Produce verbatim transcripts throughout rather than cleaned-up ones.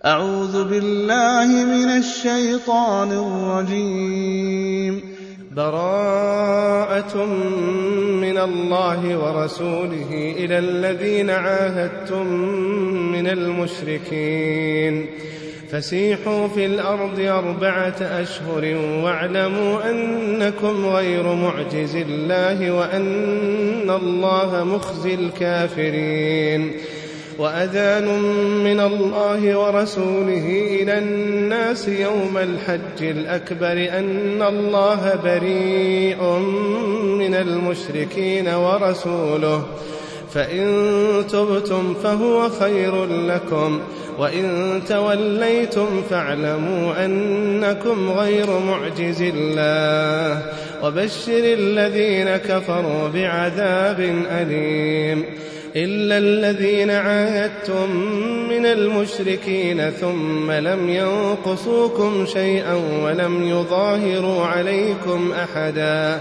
أعوذ بالله من الشيطان الرجيم. براءة من الله ورسوله إلى الذين عاهدتم من المشركين فسيحوا في الأرض أربعة أشهر واعلموا أنكم غير معجز الله وأن الله مخزي الكافرين. وأذان من الله ورسوله إلى الناس يوم الحج الأكبر أن الله بريء من المشركين ورسوله فإن تبتم فهو خير لكم وإن توليتم فاعلموا أنكم غير معجز الله وبشر الذين كفروا بعذاب أليم. إلا الذين عاهدتم من المشركين ثم لم ينقصوكم شيئا ولم يظاهروا عليكم أحدا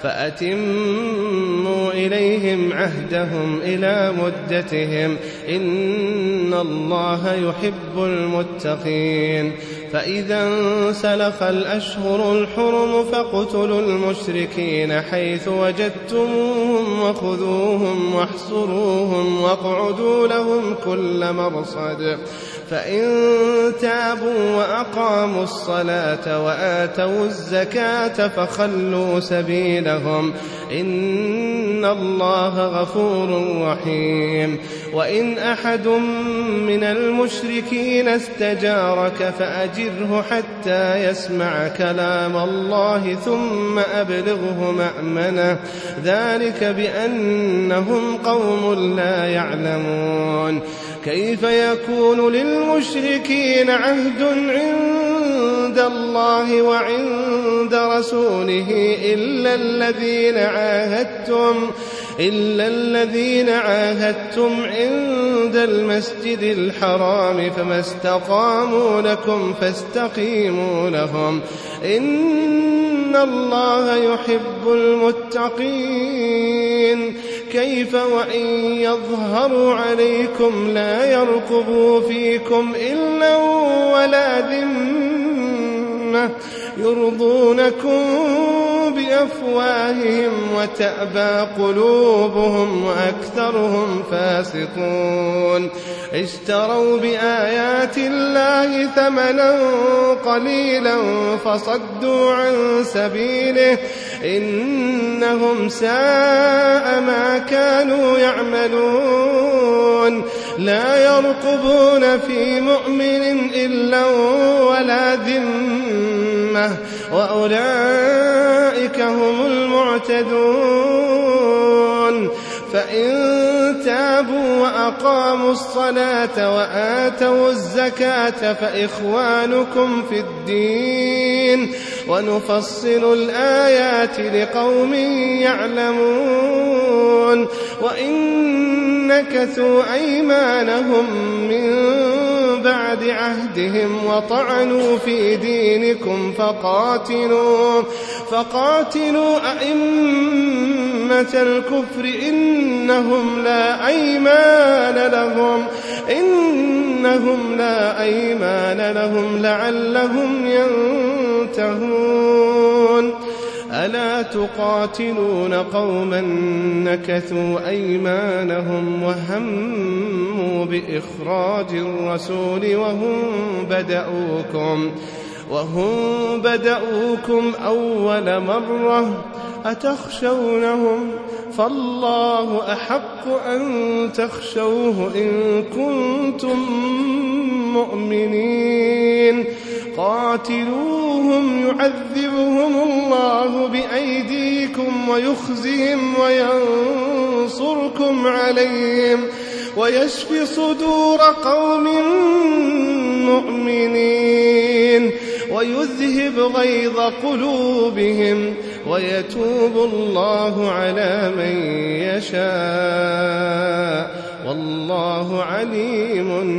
فأتموا إليهم عهدهم إلى مدتهم إن الله يحب المتقين. فإذا انسلخ الأشهر الحرم فاقتلوا المشركين حيث وجدتموهم وخذوهم واحصروهم واقعدوا لهم كل مرصد فإن تابوا وأقاموا الصلاة وآتوا الزكاة فخلوا سبيلهم إن الله غفور رحيم. وإن أحد من المشركين استجارك فأجره حتى يسمع كلام الله ثم أبلغه مأمنه ذلك بأنهم قوم لا يعلمون. كيف يكون للمشركين عهد عند الله وعند رسوله إلا الذين عاهدتم إلا الذين عاهدتم عند المسجد الحرام فما استقاموا لكم فاستقيموا لهم إن الله يحب المتقين. كيف وإن يظهروا عليكم لا يرقبوا فيكم إلا ولا ذمة يرضونكم بأفواههم وتأبى قلوبهم وأكثرهم فاسقون. اشتروا بآيات الله ثمنا قليلا فصدوا عن سبيله إنهم ساء ما كانوا يعملون. لا يرقبون في مؤمن إلا ولا ذمة وأولئك هم المعتدون. فإن تابوا وأقاموا الصلاة وآتوا الزكاة فإخوانكم في الدين ونفصل الآيات لقوم يعلمون. وإن نكثوا أيمانهم من بعد عهدهم وطعنوا في دينكم فقاتلوا فقاتلوا أئمة الكفر إنهم لا أيمان لهم إنهم لا أيمان لهم لعلهم ينتهون. ألا تقاتلون قوما نكثوا أيمانهم وهموا بإخراج الرسول وهم بدأوكم وهم بدأوكم أول مرة أتخشونهم فالله أحق أن تخشوه إن كنتم مؤمنين. قاتلوهم يعذبهم الله بأيديكم ويخزهم وينصركم عليهم ويشف صدور قوم مؤمنين ويذهب غيظ قلوبهم ويتوب الله على من يشاء والله عليم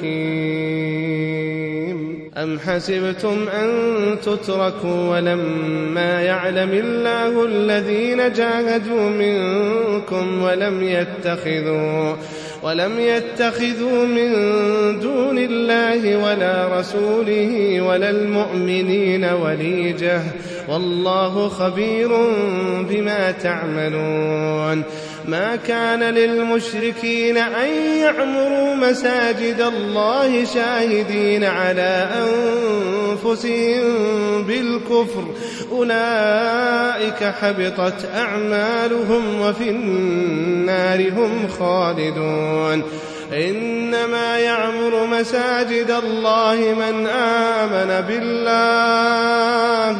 حكيم. أم حسبتم أن تتركوا ولما يعلم الله الذين جاهدوا منكم ولم يتخذوا ولم يتخذوا من دون الله ولا رسوله ولا المؤمنين وليجة والله خبير بما تعملون ما كان للمشركين أن يعمروا مساجد الله شاهدين على أنفسهم بالكفر أولئك حبطت أعمالهم وفي النار هم خالدون إنما يعمر مساجد الله من آمن بالله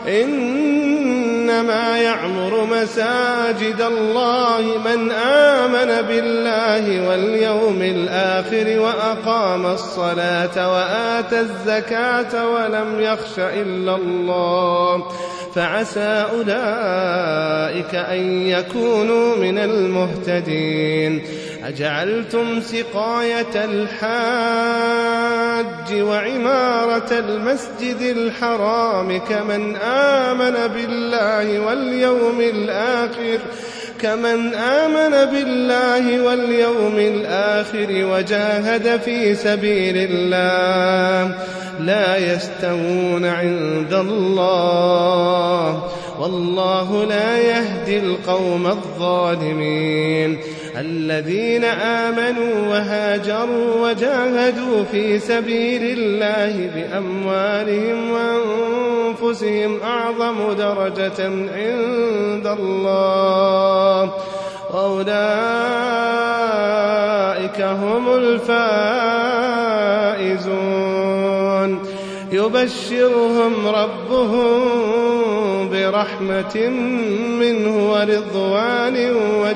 إنما يعمر مساجد الله من آمن بالله واليوم الآخر وأقام الصلاة وآتى الزكاة ولم يخش إلا الله فعسى أولئك أن يكونوا من المهتدين أجعلتم سقاية الحاج وعمارة المسجد الحرام كمن آمن بالله واليوم الآخر كمن آمن بالله واليوم الآخر وجاهد في سبيل الله لا يستوون عند الله والله لا يهدي القوم الظالمين الذين آمنوا وهاجروا وجاهدوا في سبيل الله بأموالهم وأنفسهم أعظم درجة عند الله وأولئك هم الفائزون يبشرهم ربهم برحمة منه ورضوان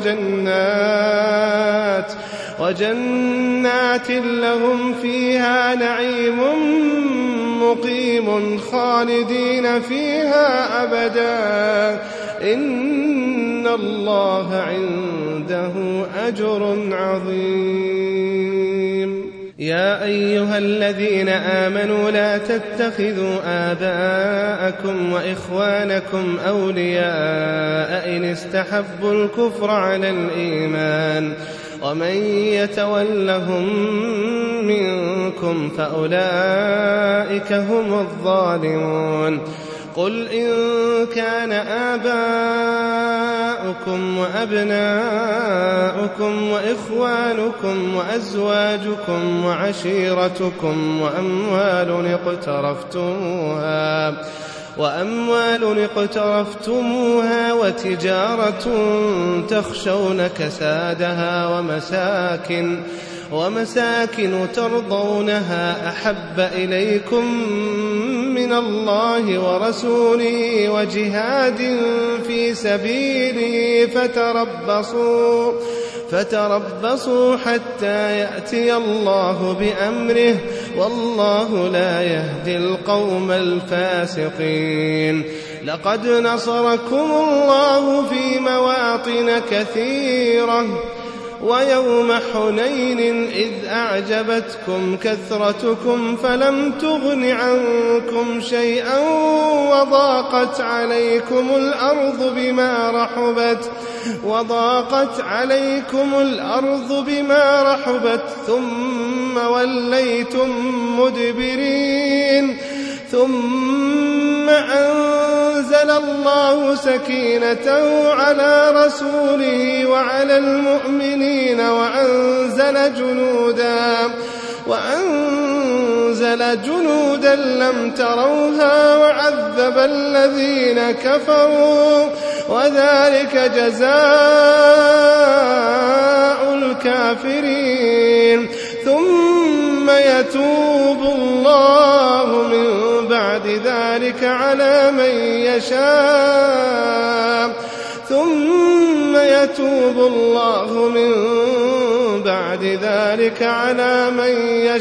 وجنات وجنات لهم فيها نعيم مقيم خالدين فيها أبدا إن الله عنده أجر عظيم يا أيها الذين آمنوا لا تتخذوا آباءكم وإخوانكم أولياء إن استحبوا الكفر على الإيمان ومن يتولهم منكم فأولئك هم الظالمون قل إن كان آباؤكم وأبناؤكم وإخوانكم وأزواجكم وعشيرتكم وأموال اقترفتموها وأموال اقترفتموها وتجارة تخشون كسادها ومساكن ومساكن ترضونها أحب إليكم من الله ورسوله وجهاد في سبيله فتربصوا فتربصوا حتى يأتي الله بأمره والله لا يهدي القوم الفاسقين لقد نصركم الله في مواطن كثيرة ويوم حنين إذ أعجبتكم كثرتكم فلم تغن عنكم شيئا وضاقت عليكم الأرض بما رحبت وضاقت عليكم الأرض بما رحبت ثم وليتم مدبرين ثم أنزل الله سكينته على رسوله وعلى المؤمنين وأنزل جنودا وأنزل جنودا لم تروها وعذب الذين كفروا وذلك جزاء الكافرين ثم يتوب الله من بعد ذلك على من يشاء ثم يتوب الله من بعد ذلك على من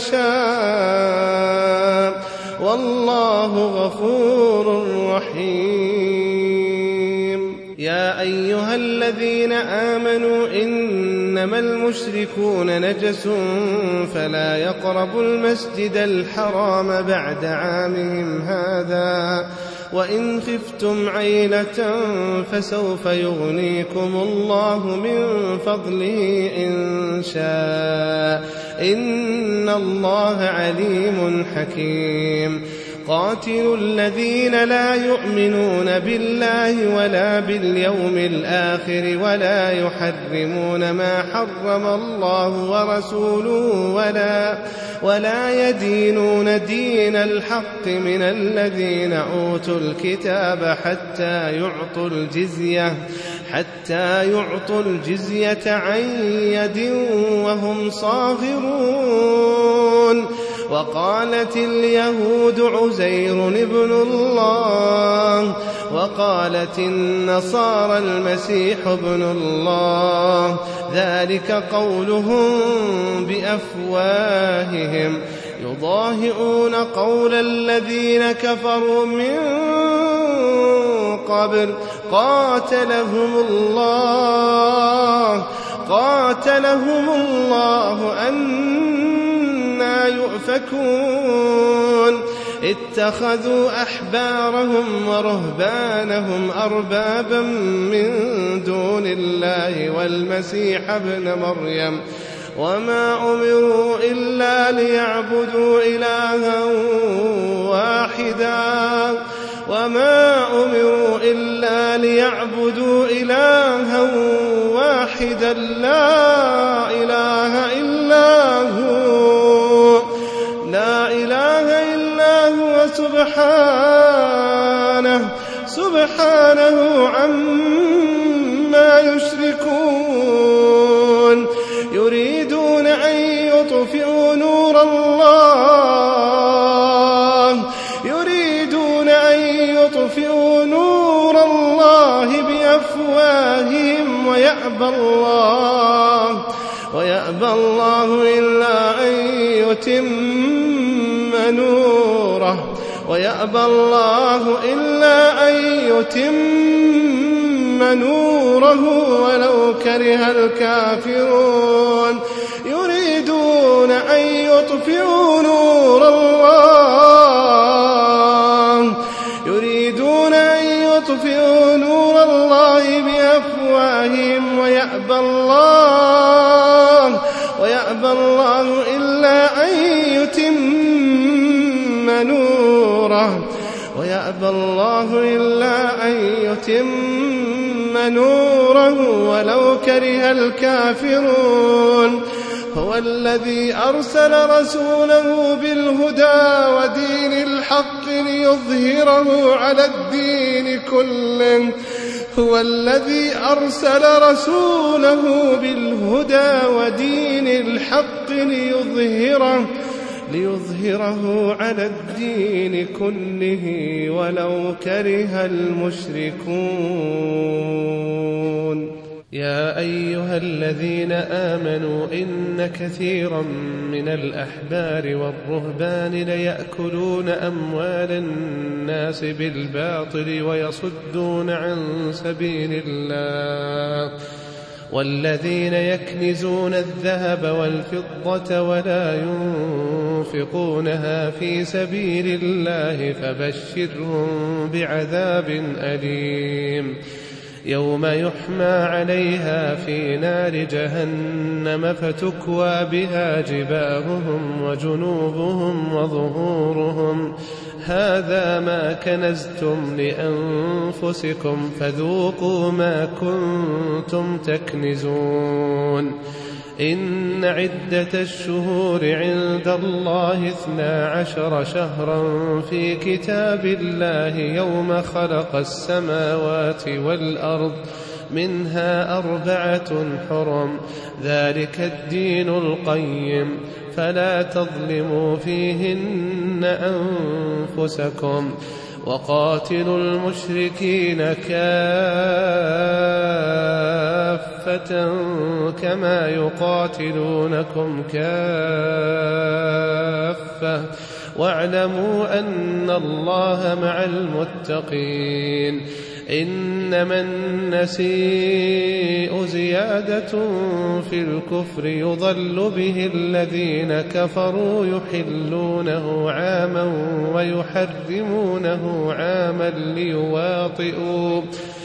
يشاء والله غفور رحيم يا أيها الذين آمنوا إنما المشركون نجس فلا يقربوا المسجد الحرام بعد عامهم هذا وإن خفتم عيلة فسوف يغنيكم الله من فضله إن شاء إن الله عليم حكيم قاتلوا الذين لا يؤمنون بالله ولا باليوم الآخر ولا يحرمون ما حرم الله ورسوله ولا, ولا يدينون دين الحق من الذين أوتوا الكتاب حتى يعطوا الجزية حتى يعطوا الجزية عن يد وهم صاغرون وقالت اليهود عزير ابن الله وقالت النصارى المسيح ابن الله ذلك قولهم بأفواههم يضاهئون قول الذين كفروا من قبل قاتلهم الله قاتلهم الله أنى يؤفكون اتخذوا أحبارهم ورهبانهم أربابا من دون الله والمسيح ابن مريم وما أمروا إلا ليعبدوا إلها واحدا وما أمروا إلا ليعبدوا إلها واحدا لا إله إلا هو لا إله إلا هو سبحانه سبحانه عما يشركون يريدون أن يطفئوا نور الله يريدون أن يطفئوا نور الله بأفواههم ويأبى الله ويأبى الله إلا أن يتم نوره ويأبى الله إلا أن يتم نوره ولو كره الكافرون يريدون أن يطفئوا نور الله يريدون أن يطفئوا نور الله بأفواههم ويأبى الله ويأبى الله إلا أن يتم نوره ويأبى الله إلا أن يتم نوره ولو كره الكافرون هو الذي أرسل رسوله بالهدى ودين الحق ليظهره على الدين كله هو الذي أرسل رسوله بالهدى ودين الحق ليظهره ليظهره على الدين كله ولو كره المشركون يا أيها الذين آمنوا إن كثيرا من الأحبار والرهبان ليأكلون أموال الناس بالباطل ويصدون عن سبيل الله والذين يكنزون الذهب والفضة ولا ينفقونها في سبيل الله فبشرهم بعذاب أليم يوم يحمى عليها في نار جهنم فتكوى بها جباههم وجنوبهم وظهورهم هذا ما كنزتم لأنفسكم فذوقوا ما كنتم تكنزون إن عدة الشهور عند الله اثنا عشر شهرا في كتاب الله يوم خلق السماوات والأرض منها أربعة حرم ذلك الدين القيم فلا تظلموا فيهن أنفسكم وقاتلوا المشركين كافة كما يقاتلونكم كافة واعلموا أن الله مع المتقين إنما النسيء زيادة في الكفر يضل به الذين كفروا يحلونه عاما ويحرمونه عاما ليواطئوا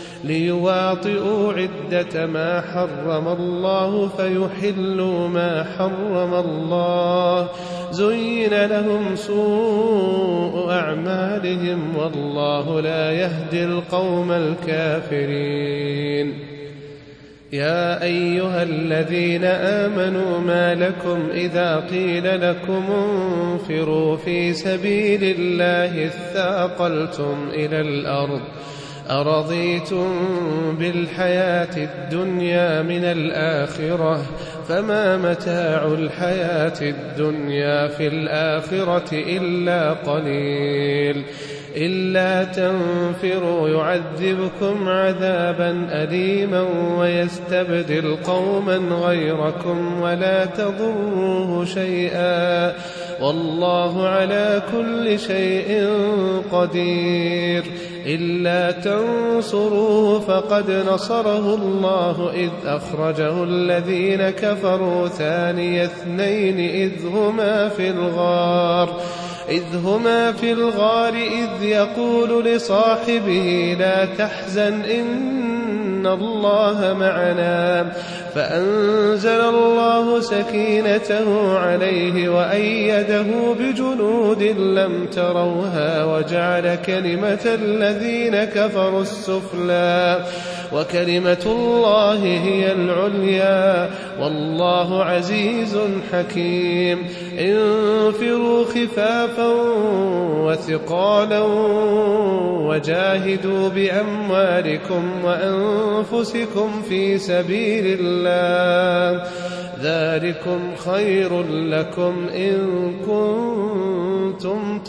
ليواطئوا عدة ما حرم الله فيحلوا ما حرم الله زين لهم سوء أعمالهم والله لا يهدي القوم الكافرين. يا أيها الذين آمنوا ما لكم إذا قيل لكم انفروا في سبيل الله اثاقلتم إلى الأرض أرضيتم بالحياة الدنيا من الآخرة فما متاع الحياة الدنيا في الآخرة إلا قليل إلا تنفروا يعذبكم عذابا أليما ويستبدل قوما غيركم ولا تضروه شيئا والله على كل شيء قدير. إلا تنصروه فقد نصره الله إذ أخرجه الذين كفروا ثاني اثنين إذ هما في الغار إذ هما في الغار إذ يقول لصاحبه لا تحزن إن الله معنا فأنزل الله سكينته عليه وأيده بجنود لم تروها وجعل كلمة الذين كفروا السفلى وكلمة الله هي العليا والله عزيز حكيم. انفروا خفافا وثقالا وجاهدوا بأموالكم وأنفسكم في سبيل الله ذلكم خير لكم إن كنتم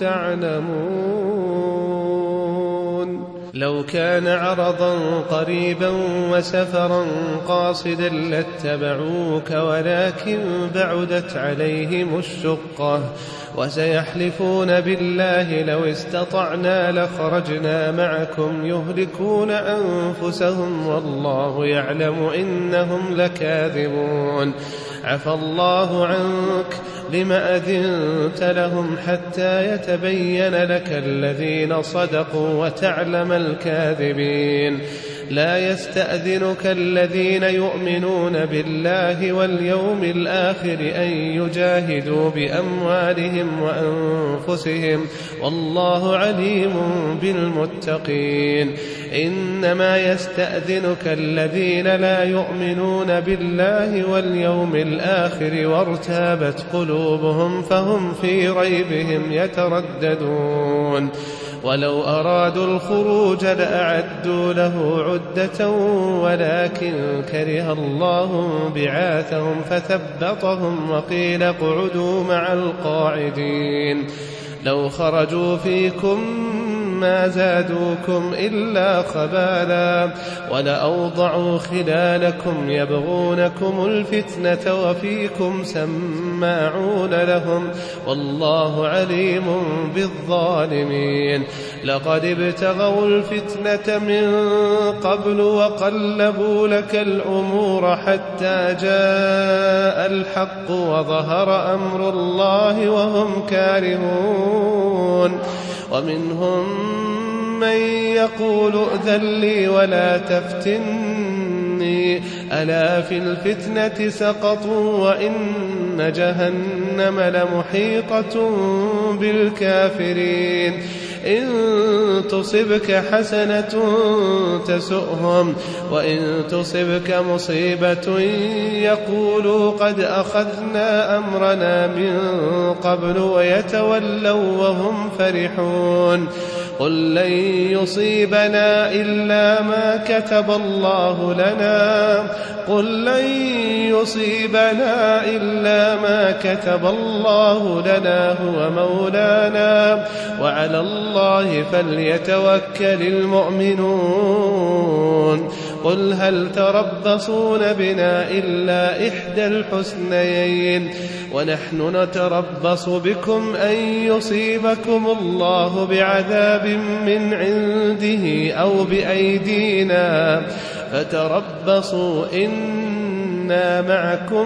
تعلمون. لو كان عرضا قريبا وسفرا قاصدا لاتبعوك ولكن بعدت عليهم الشقة وسيحلفون بالله لو استطعنا لخرجنا معكم يهلكون أنفسهم والله يعلم إنهم لكاذبون. عفى الله عنك لم أذنت لهم حتى يتبين لك الذين صدقوا وتعلم الكاذبين. لا يستأذنك الذين يؤمنون بالله واليوم الآخر أن يجاهدوا بأموالهم وأنفسهم والله عليم بالمتقين. إنما يستأذنك الذين لا يؤمنون بالله واليوم الآخر وارتابت قلوبهم فهم في ريبهم يترددون. ولو أرادوا الخروج لأعدوا له عدة ولكن كره الله بعاثهم فثبطهم وقيل اقعدوا مع القاعدين. لو خرجوا فيكم ما زادوكم إلا خبالا ولأوضعوا خلالكم يبغونكم الفتنة وفيكم سماعون لهم والله عليم بالظالمين. لقد ابتغوا الفتنة من قبل وقلبوا لك الأمور حتى جاء الحق وظهر أمر الله وهم كارهون. ومنهم من يقول ائذن لي ولا تفتني ألا في الفتنة سقطوا وإن جهنم لمحيطة بالكافرين. إن تصبك حسنة تسؤهم وإن تصبك مصيبة يقولوا قد أخذنا أمرنا من قبل ويتولوا وهم فرحون. قل لن يصيبنا إلا ما كتب الله لنا قل لن يصيبنا إلا ما كتب الله لنا هو مولانا وعلى الله فليتوكل المؤمنون. قل هل تربصون بنا إلا إحدى الحسنيين ونحن نتربص بكم أن يصيبكم الله بعذاب من عنده أو بأيدينا فتربصوا إنا معكم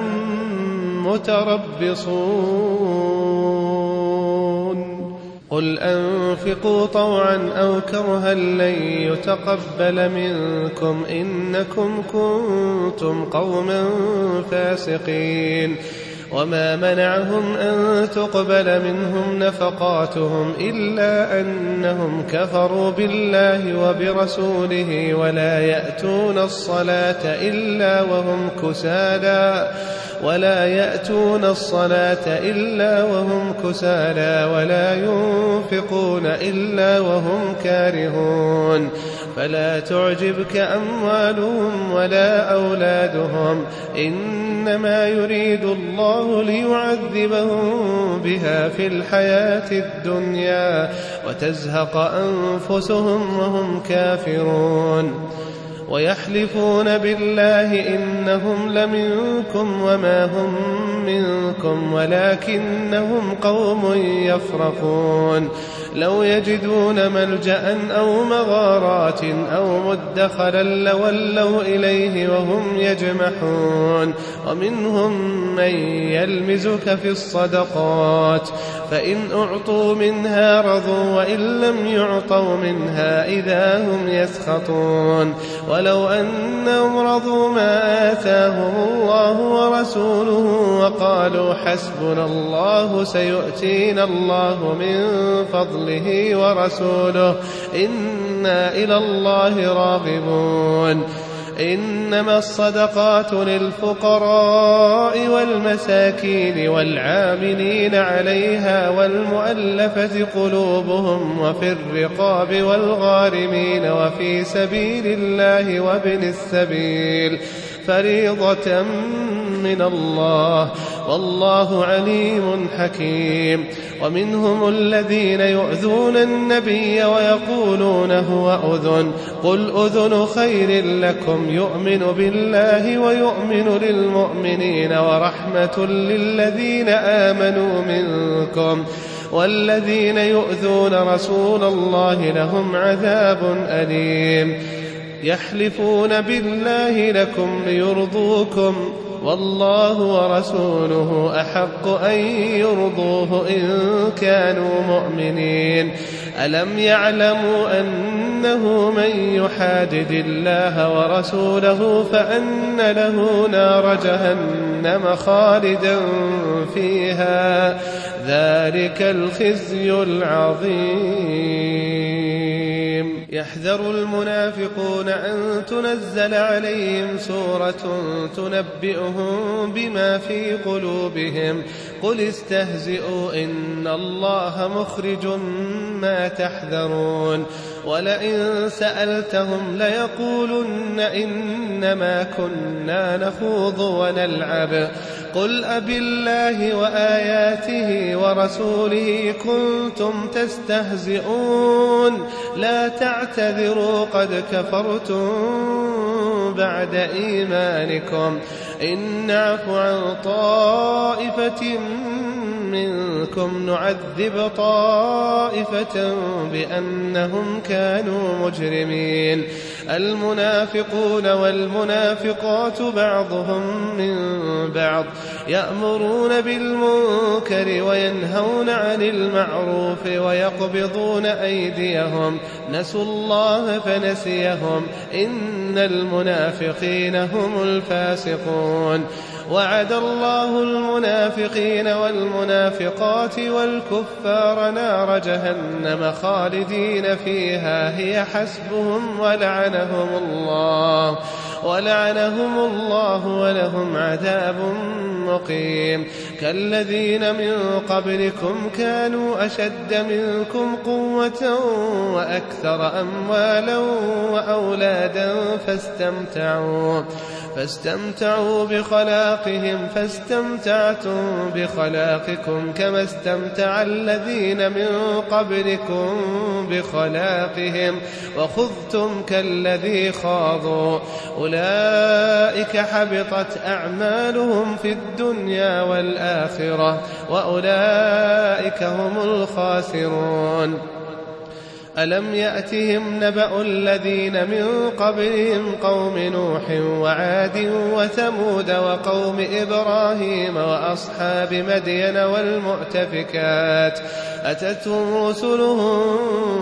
متربصون قل أنفقوا طوعا أو كرها لن يتقبل منكم إنكم كنتم قوما فاسقين وما منعهم أن تقبل منهم نفقاتهم إلا أنهم كفروا بالله وبرسوله ولا يأتون الصلاة إلا وهم كسالى ولا يأتون الصلاة إلا وهم كسالى ولا ينفقون إلا وهم كارهون فلا تعجبك أموالهم ولا أولادهم إنما يريد الله ليعذبهم بها في الحياة الدنيا وتزهق أنفسهم وهم كافرون ويحلفون بالله إنهم لمنكم وما هم منكم ولكنهم قوم يفرقون لو يجدون ملجأ أو مغارات أو مدخلا لولوا إليه وهم يجمحون ومنهم من يلمزك في الصدقات فإن أعطوا منها رضوا وإن لم يعطوا منها إذا هم يسخطون ولو أنهم رضوا ما آتاهم الله ورسوله وقالوا حسبنا الله سيؤتينا الله من فضله ورسوله إنا إلى الله راغبون إنما الصدقات للفقراء والمساكين والعاملين عليها والمؤلفة قلوبهم وفي الرقاب والغارمين وفي سبيل الله وابن السبيل فريضة من الله والله عليم حكيم ومنهم الذين يؤذون النبي ويقولون هو أذن قل أذن خير لكم يؤمن بالله ويؤمن للمؤمنين ورحمة للذين آمنوا منكم والذين يؤذون رسول الله لهم عذاب أليم يحلفون بالله لكم ليرضوكم والله ورسوله أحق أن يرضوه إن كانوا مؤمنين ألم يعلموا أنه من يحادد الله ورسوله فأن له نار جهنم خالدا فيها ذلك الخزي العظيم يحذر المنافقون أن تنزل عليهم سورة تنبئهم بما في قلوبهم قل استهزئوا إن الله مخرج ما تحذرون ولئن سألتهم ليقولن إنما كنا نخوض ونلعب قل أبالله وآياته ورسوله كنتم تستهزئون لا تعتذروا قد كفرتم بعد إيمانكم إن نعف عن طائفة منكم نعذب طائفة بأنهم كانوا مجرمين المنافقون والمنافقات بعضهم من بعض يأمرون بالمنكر وينهون عن المعروف ويقبضون أيديهم نسوا الله فنسيهم إن المنافقين هم الفاسقون وعد الله المنافقين والمنافقات والكفار نار جهنم خالدين فيها هي حسبهم ولعنهم الله ولعنهم الله ولهم عذاب مقيم كالذين من قبلكم كانوا أشد منكم قوة وأكثر أموالا وأولادا فاستمتعوا فاستمتعوا بخلاقهم فاستمتعتم بخلاقكم كما استمتع الذين من قبلكم بخلاقهم وخذتم كالذي خاضوا أولئك حبطت أعمالهم في الدنيا والآخرة وأولئك هم الخاسرون. ألم يأتهم نبأ الذين من قبلهم قوم نوح وعاد وثمود وقوم إبراهيم وأصحاب مدين والمؤتفكات أتتهم رسلهم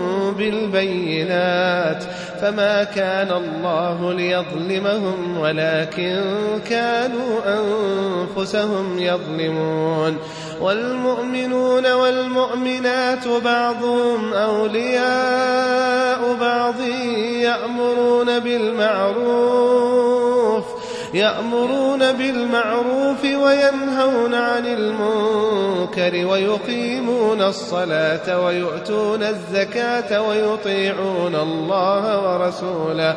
بالبينات فما كان الله ليظلمهم ولكن كانوا أنفسهم يظلمون. والمؤمنون والمؤمنات بعضهم أولياء بعض يأمرون بالمعروف يأمرون بالمعروف وينهون عن المنكر ويقيمون الصلاة ويؤتون الزكاة ويطيعون الله ورسوله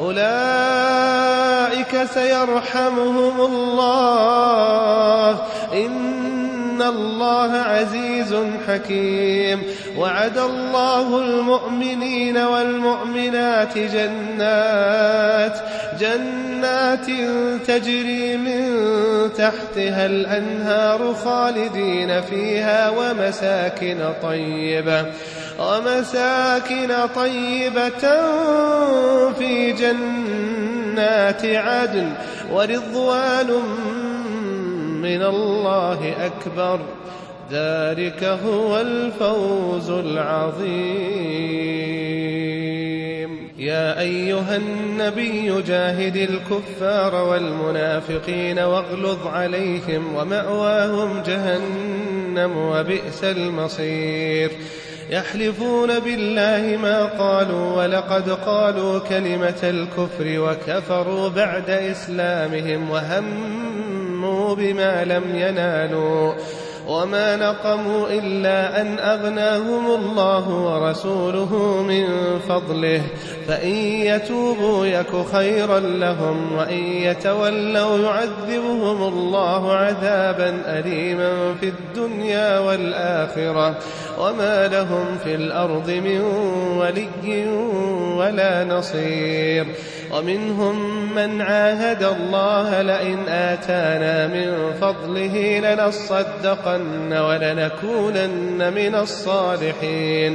أولئك سيرحمهم الله إن الله عزيز حكيم. وعد الله المؤمنين والمؤمنات جنات جنات تجري من تحتها الأنهار خالدين فيها ومساكن طيبة ومساكن طيبة في جنات عدن ورضوان من الله أكبر ذلك هو الفوز العظيم. يا أيها النبي جاهد الكفار والمنافقين واغلظ عليهم ومأواهم جهنم وبئس المصير. يحلفون بالله ما قالوا ولقد قالوا كلمة الكفر وكفروا بعد إسلامهم وهموا بما لم ينالوا وما نقموا إلا أن أغناهم الله ورسوله من فضله فإن يتوبوا يك خيرا لهم وإن يتولوا يعذبهم الله عذابا أليما في الدنيا والآخرة وما لهم في الأرض من ولي ولا نصير. ومنهم من عاهد الله لئن آتانا من فضله لنصدقن ولنكونن من الصالحين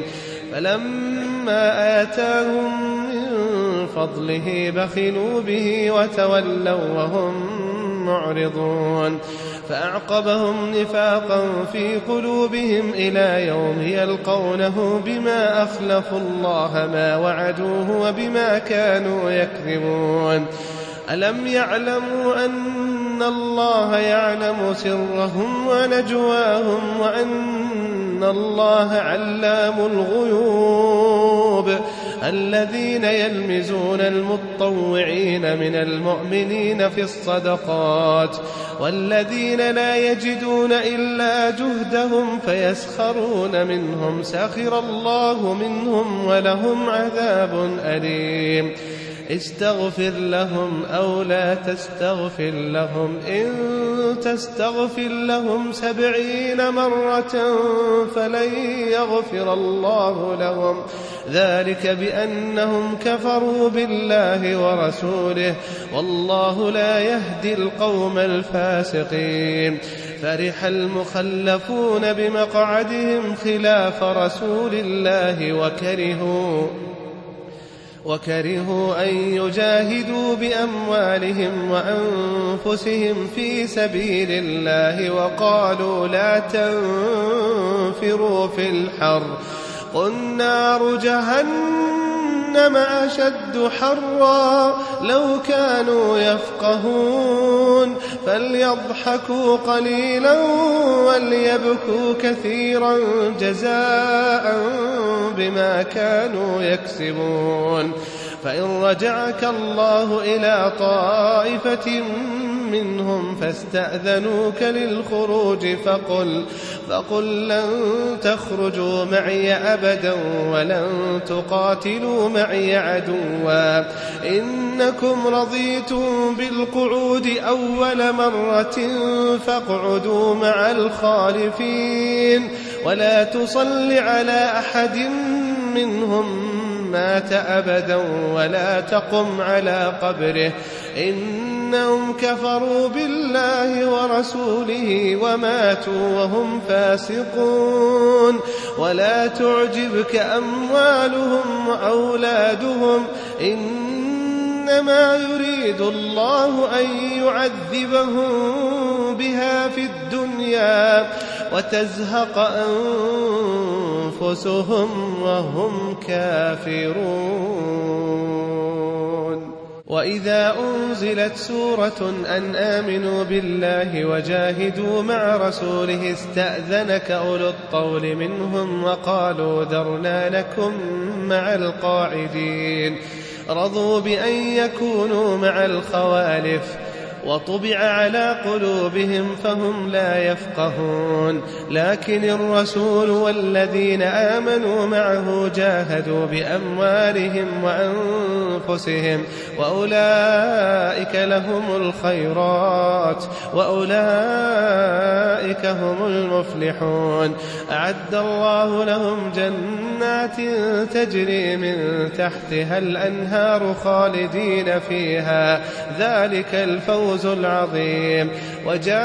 فلما آتاهم من فضله بخلوا به وتولوا وهم معرضون فأعقبهم نفاقا في قلوبهم إلى يوم يلقونه بما أخلفوا الله ما وعدوه وبما كانوا يكذبون. ألم يعلموا أن الله يعلم سرهم ونجواهم وأن الله علام الغيوب. الذين يلمزون المتطوعين من المؤمنين في الصدقات والذين لا يجدون إلا جهدهم فيسخرون منهم سخر الله منهم ولهم عذاب أليم. استغفر لهم أو لا تستغفر لهم إن تستغفر لهم سبعين مرة فلن يغفر الله لهم ذلك بأنهم كفروا بالله ورسوله والله لا يهدي القوم الفاسقين. فرح المخلفون بمقعدهم خلاف رسول الله وكرهوا وكرهوا أن يجاهدوا بأموالهم وأنفسهم في سبيل الله وقالوا لا تنفروا في الحر قل نار جهنم أشد حرا لو كانوا يفقهون فليضحكوا قليلا وليبكوا كثيرا جزاء بما كانوا يكسبون. فإن رجعك الله إلى طائفة منهم فاستأذنوك للخروج فقل, فقل لن تخرجوا معي أبدا ولن تقاتلوا معي عدوا إنكم رضيتم بالقعود أول مرة فاقعدوا مع الخالفين ولا تصل على أحد منهم مات أبدا ولا تقم على قبره إنهم كفروا بالله ورسوله وماتوا وهم فاسقون ولا تعجبك أموالهم وأولادهم إنما يريد الله أن يعذبهم بها في الدنيا وتزهق أنفسهم وهم كافرون. وإذا أنزلت سورة أن آمنوا بالله وجاهدوا مع رسوله استأذنك أولو الطول منهم وقالوا ذرنا لكم مع القاعدين رضوا بأن يكونوا مع الخوالف وطبع على قلوبهم فهم لا يفقهون لكن الرسول والذين آمنوا معه جاهدوا بأموالهم وأنفسهم وأولئك لهم الخيرات وأولئك هم المفلحون أعد الله لهم جنات تجري من تحتها الأنهار خالدين فيها ذلك الفوز العظيم. وجاء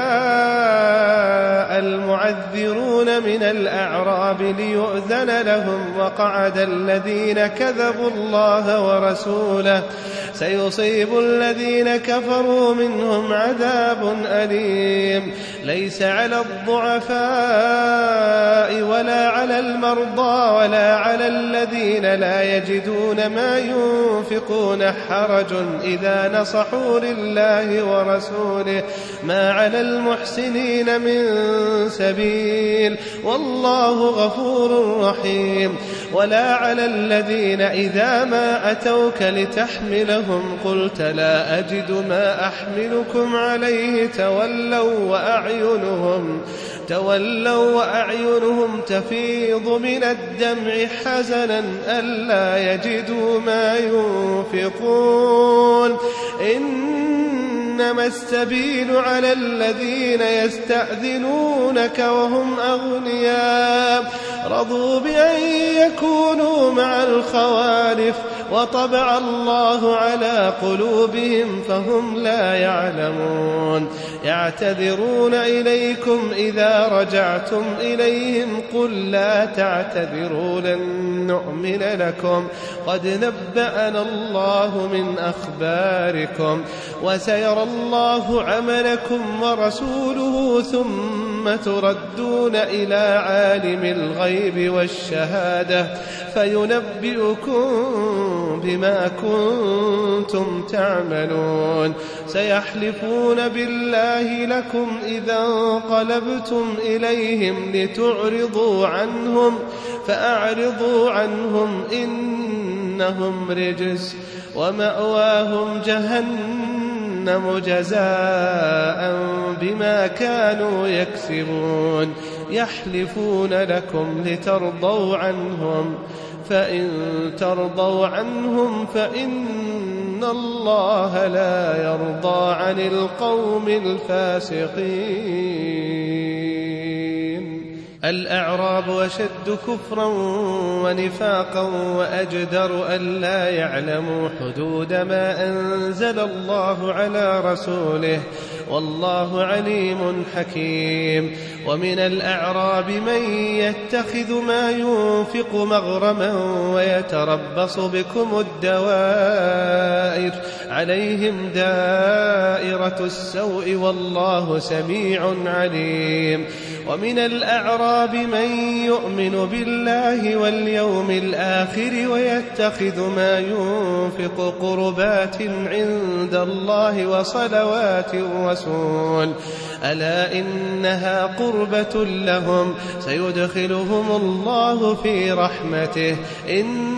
المعذرون من الأعراب ليؤذن لهم وقعد الذين كذبوا الله ورسوله سيصيب الذين كفروا منهم عذاب أليم ليس على الضعفاء ولا على المرضى ولا على الذين لا يجدون ما ينفقون حرج إذا نصحوا لله ورسوله ما على المحسنين من سبيل والله غفور رحيم ولا على الذين إذا ما أتوك لتحملهم قلت لا أجد ما أحملكم عليه تولوا وأعينهم تولوا وأعينهم تفيض من الدمع حزنا ألا يجدوا ما ينفقون إنما السبيل على الذين يستأذنونك وهم أغنياء رضوا بأن يكونوا مع الخوالف وطبع الله على قلوبهم فهم لا يعلمون يعتذرون إليكم إذا رجعتم إليهم قل لا تعتذروا لن نؤمن لكم قد نبأنا الله من أخباركم وسيرى الله عملكم ورسوله ثم تردون إلى عالم الغيب والشهادة فينبئكم بما كنتم تعملون سيحلفون بالله لكم إذا انقلبتم إليهم لتعرضوا عنهم فأعرضوا عنهم إنهم رجس ومأواهم جهنم جزاء بما كانوا يكسبون يحلفون لكم لترضوا عنهم فإن ترضوا عنهم فإن الله لا يرضى عن القوم الفاسقين. الأعراب أشد كفرا ونفاقا وأجدر أن لا يعلموا حدود ما أنزل الله على رسوله والله عليم حكيم. ومن الأعراب من يتخذ ما ينفق مغرما ويتربص بكم الدوائر عليهم دائرة السوء والله سميع عليم. ومن الأعراب من يؤمن بالله واليوم الآخر ويتخذ ما ينفق قربات عند الله وصلوات الرسول ألا إنها قربة لهم سيدخلهم الله في رحمته إن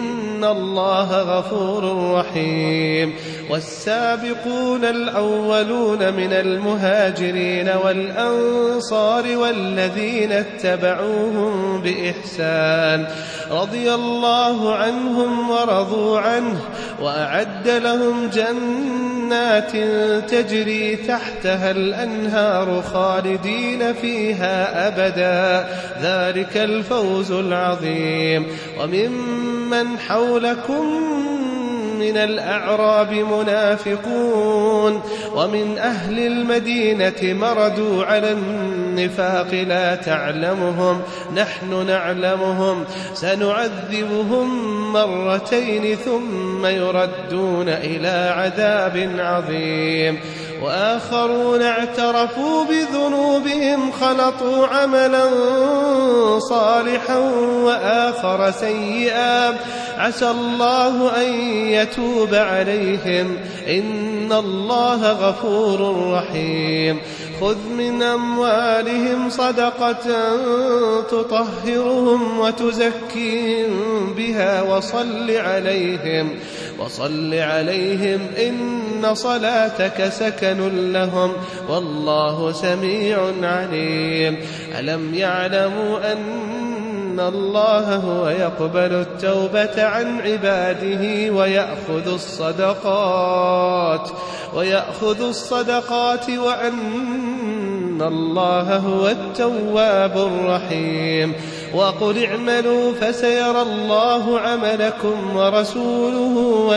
إن الله غفور رحيم. والسابقون الأولون من المهاجرين والأنصار والذين اتبعوهم بإحسان رضي الله عنهم ورضوا عنه وأعد لهم جنات تجري تحتها الأنهار خالدين فيها أبدا ذلك الفوز العظيم. وممن حولكم من الأعراب منافقون ومن أهل المدينة مردوا على النفاق لا تعلمهم نحن نعلمهم سنعذبهم مرتين ثم يردون إلى عذاب عظيم. وآخرون اعترفوا بذنوبهم خلطوا عملا صالحا وآخر سيئا عسى الله أن يتوب عليهم إن الله غفور رحيم. خذ من أموالهم صدقة تطهرهم وتزكيهم بها وصل عليهم وصل عليهم إن صلاتك سكن لهم والله سميع عليم. ألم يعلموا أن الله هو يقبل التوبة عن عباده ويأخذ الصدقات ويأخذ الصدقات وأن الله هو التواب الرحيم. وقل اعملوا فسيرى الله عملكم ورسوله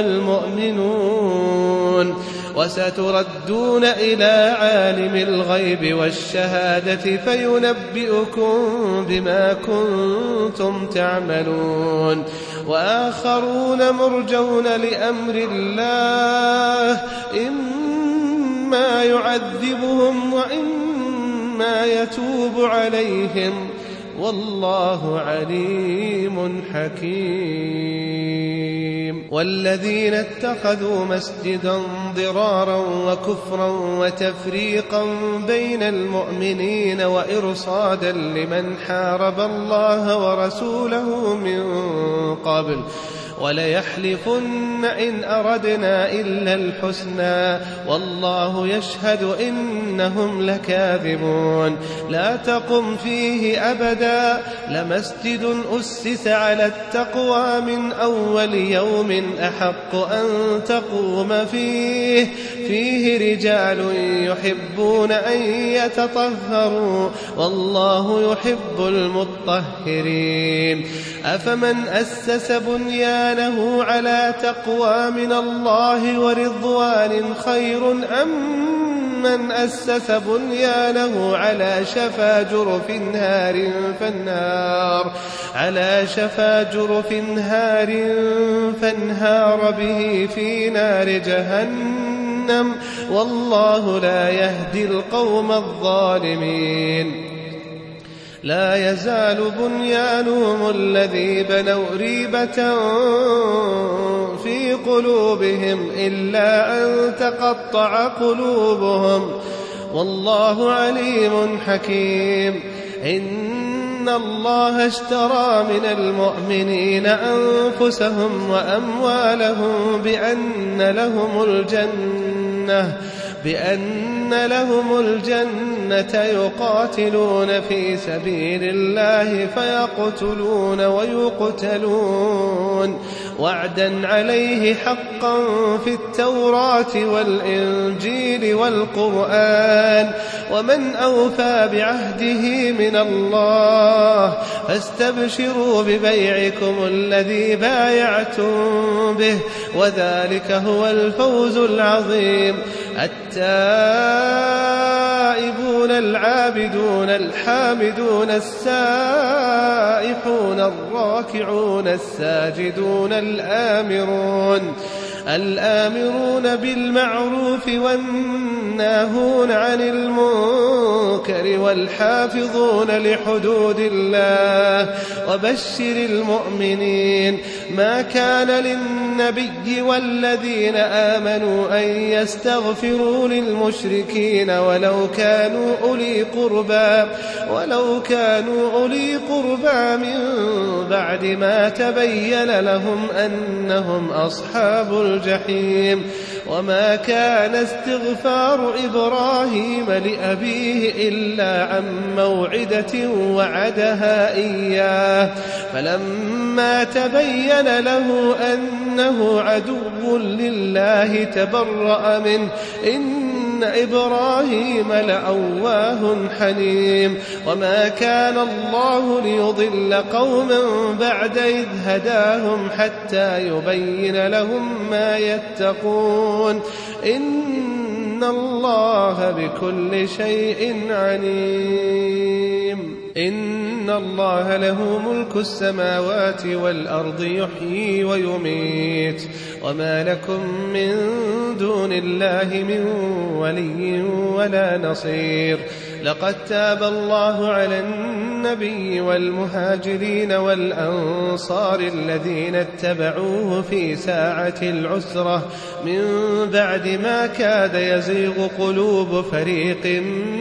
والمؤمنون وستردون إلى عالم الغيب والشهادة فينبئكم بما كنتم تعملون. وآخرون مرجون لأمر الله إما يعذبهم وإما يتوب عليهم والله عليم حكيم. والذين اتخذوا مسجدا ضرارا وكفرا وتفريقا بين المؤمنين وإرصادا لمن حارب الله ورسوله من قبل وليحلفن إن أردنا إلا الحسنى والله يشهد إنهم لكاذبون. لا تقم فيه أبدا لمسجد أسس على التقوى من أول يوم أحق أن تقوم فيه فيه رجال يحبون أن يتطهروا والله يحب المطهرين. أفمن أسس بنيانه على تقوى من الله ورضوان خير أم من أسس بنيانه على شفا جرف نار فانهار على شفا جرف نار فانهار به في نار جهنم والله لا يهدي القوم الظالمين. لا يزال بنيانهم الذي بنوا ريبة في قلوبهم إلا أن تقطع قلوبهم والله عليم حكيم. إن الله اشترى من المؤمنين أنفسهم وأموالهم بأن لهم الجنة بأن لهم الجنة يقاتلون في سبيل الله فيقتلون ويقتلون وعدا عليه حقا في التوراة والإنجيل والقرآن ومن أوفى بعهده من الله فاستبشروا ببيعكم الذي بايعتم به وذلك هو الفوز العظيم. التائبون العابدون الحامدون السائحون الراكعون الساجدون الآمرون الآمرون بالمعروف والناهون عن المنكر والحافظون لحدود الله وبشر المؤمنين. ما كان للنبي والذين آمنوا أن يستغفروا للمشركين ولو كانوا أولي قربى ولو كانوا أولي قربى من بعد ما تبين لهم أنهم أصحاب الجحيم. وما كان استغفار إبراهيم لأبيه إلا عن موعدة وعدها إياه فلما تبين له أنه عدو لله تبرأ منه إن إبراهيم لأواه حليم. وما كان الله ليضل قوما بعد إذ هداهم حتى يبين لهم ما يتقون إن الله بكل شيء عليم. إن الله له ملك السماوات والأرض يحيي ويميت وما لكم من دون الله من ولي ولا نصير. لقد تاب الله على النبي والمهاجرين والأنصار الذين اتبعوه في ساعة العسرة من بعد ما كاد يزيغ قلوب فريق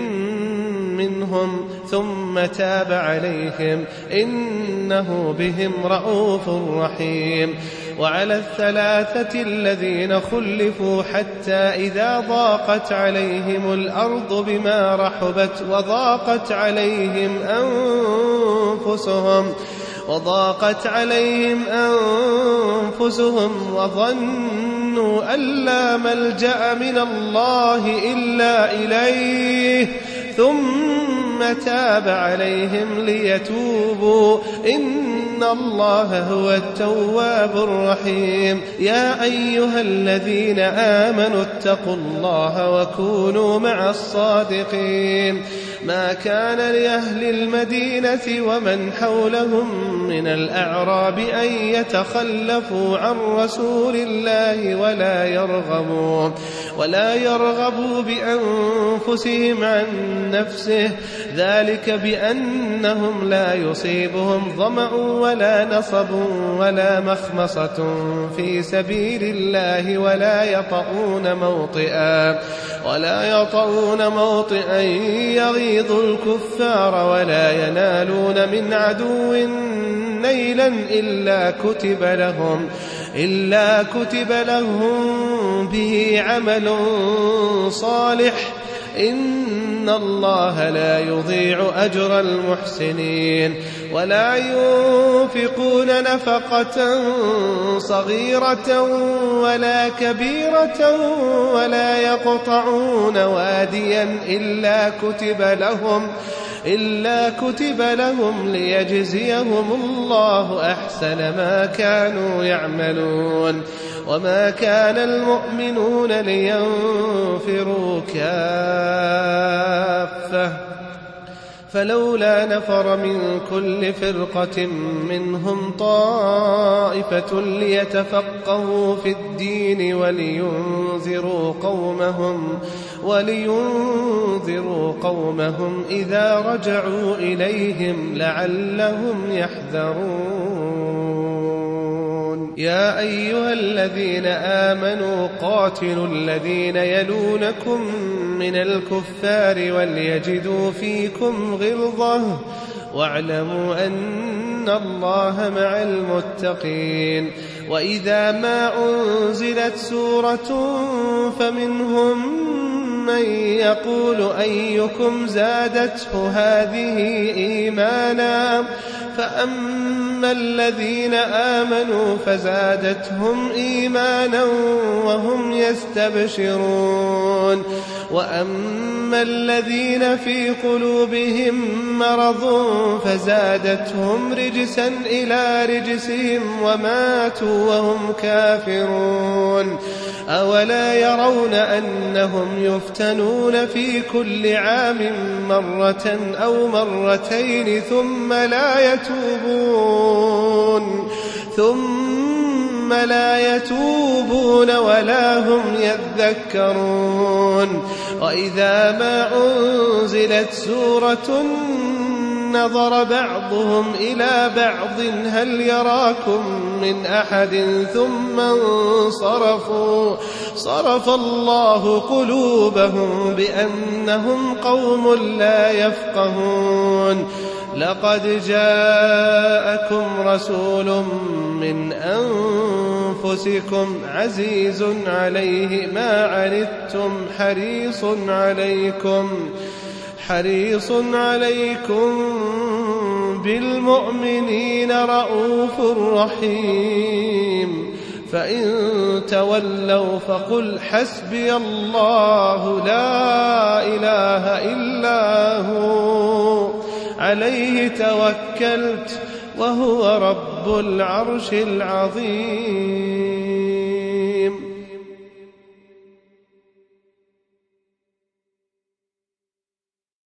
منهم ثم تاب عليهم إنه بهم رءوف رحيم. وعلى الثلاثة الذين خلفوا حتى إذا ضاقت عليهم الأرض بما رحبت وضاقت عليهم أنفسهم وضاقت عليهم أنفسهم وظنوا أن لا ملجأ من الله إلا إليه ثم تاب عليهم ليتوبوا إن الله هو التواب الرحيم. يا أيها الذين آمنوا اتقوا الله وكونوا مع الصادقين. ما كان لأهل المدينة ومن حولهم من الأعراب أن يتخلفوا عن رسول الله ولا يرغبوا ولا يرغبوا بأنفسهم عن نفسه ذلك بأنهم لا يصيبهم ظمأ ولا نصب ولا مخمصة في سبيل الله ولا يطؤون موطئا ولا يطؤون موطئا يغيظ الكفار ولا ينالون من عدو نيلا إلا كتب لهم إلا كتب لهم به عمل صالح إن الله لا يضيع أجر المحسنين. ولا ينفقون نفقة صغيرة ولا كبيرة ولا يقطعون واديا إلا كتب لهم إلا كتب لهم ليجزيهم الله أحسن ما كانوا يعملون. وما كان المؤمنون لينفروا كافة فلولا نفر من كل فرقة منهم طائفة ليتفقهوا في الدين ولينذروا قومهم ولينذروا قومهم إذا رجعوا إليهم لعلهم يحذرون. يا أيها الذين آمنوا قاتلوا الذين يلونكم من الكفار وليجدوا فيكم غلظة واعلموا أن الله مع المتقين. وإذا ما أنزلت سورة فمنهم من يقول أيكم زادته هذه إيمانا فأما الذين آمنوا فزادتهم إيمانا وهم يستبشرون. وأما الذين في قلوبهم مرض فزادتهم رجسا إلى رجسهم وماتوا وهم كافرون. أولا يرون أنهم يفتنون في كل عام مرة أو مرتين ثم لا يتوبون ثم ثم لا يتوبون ولا هم يذكرون وإذا ما أنزلت سورة نظر بعضهم إلى بعض هل يراكم من أحد ثم انصرفوا صرف الله قلوبهم بأنهم قوم لا يفقهون لقد جاءكم رسول من أنفسكم عزيز عليه ما عنتم حريص عليكم حريص عليكم بالمؤمنين رؤوف رحيم فإن تولوا فقل حسبي الله لا إله إلا هو عليه توكلت وهو رب العرش العظيم.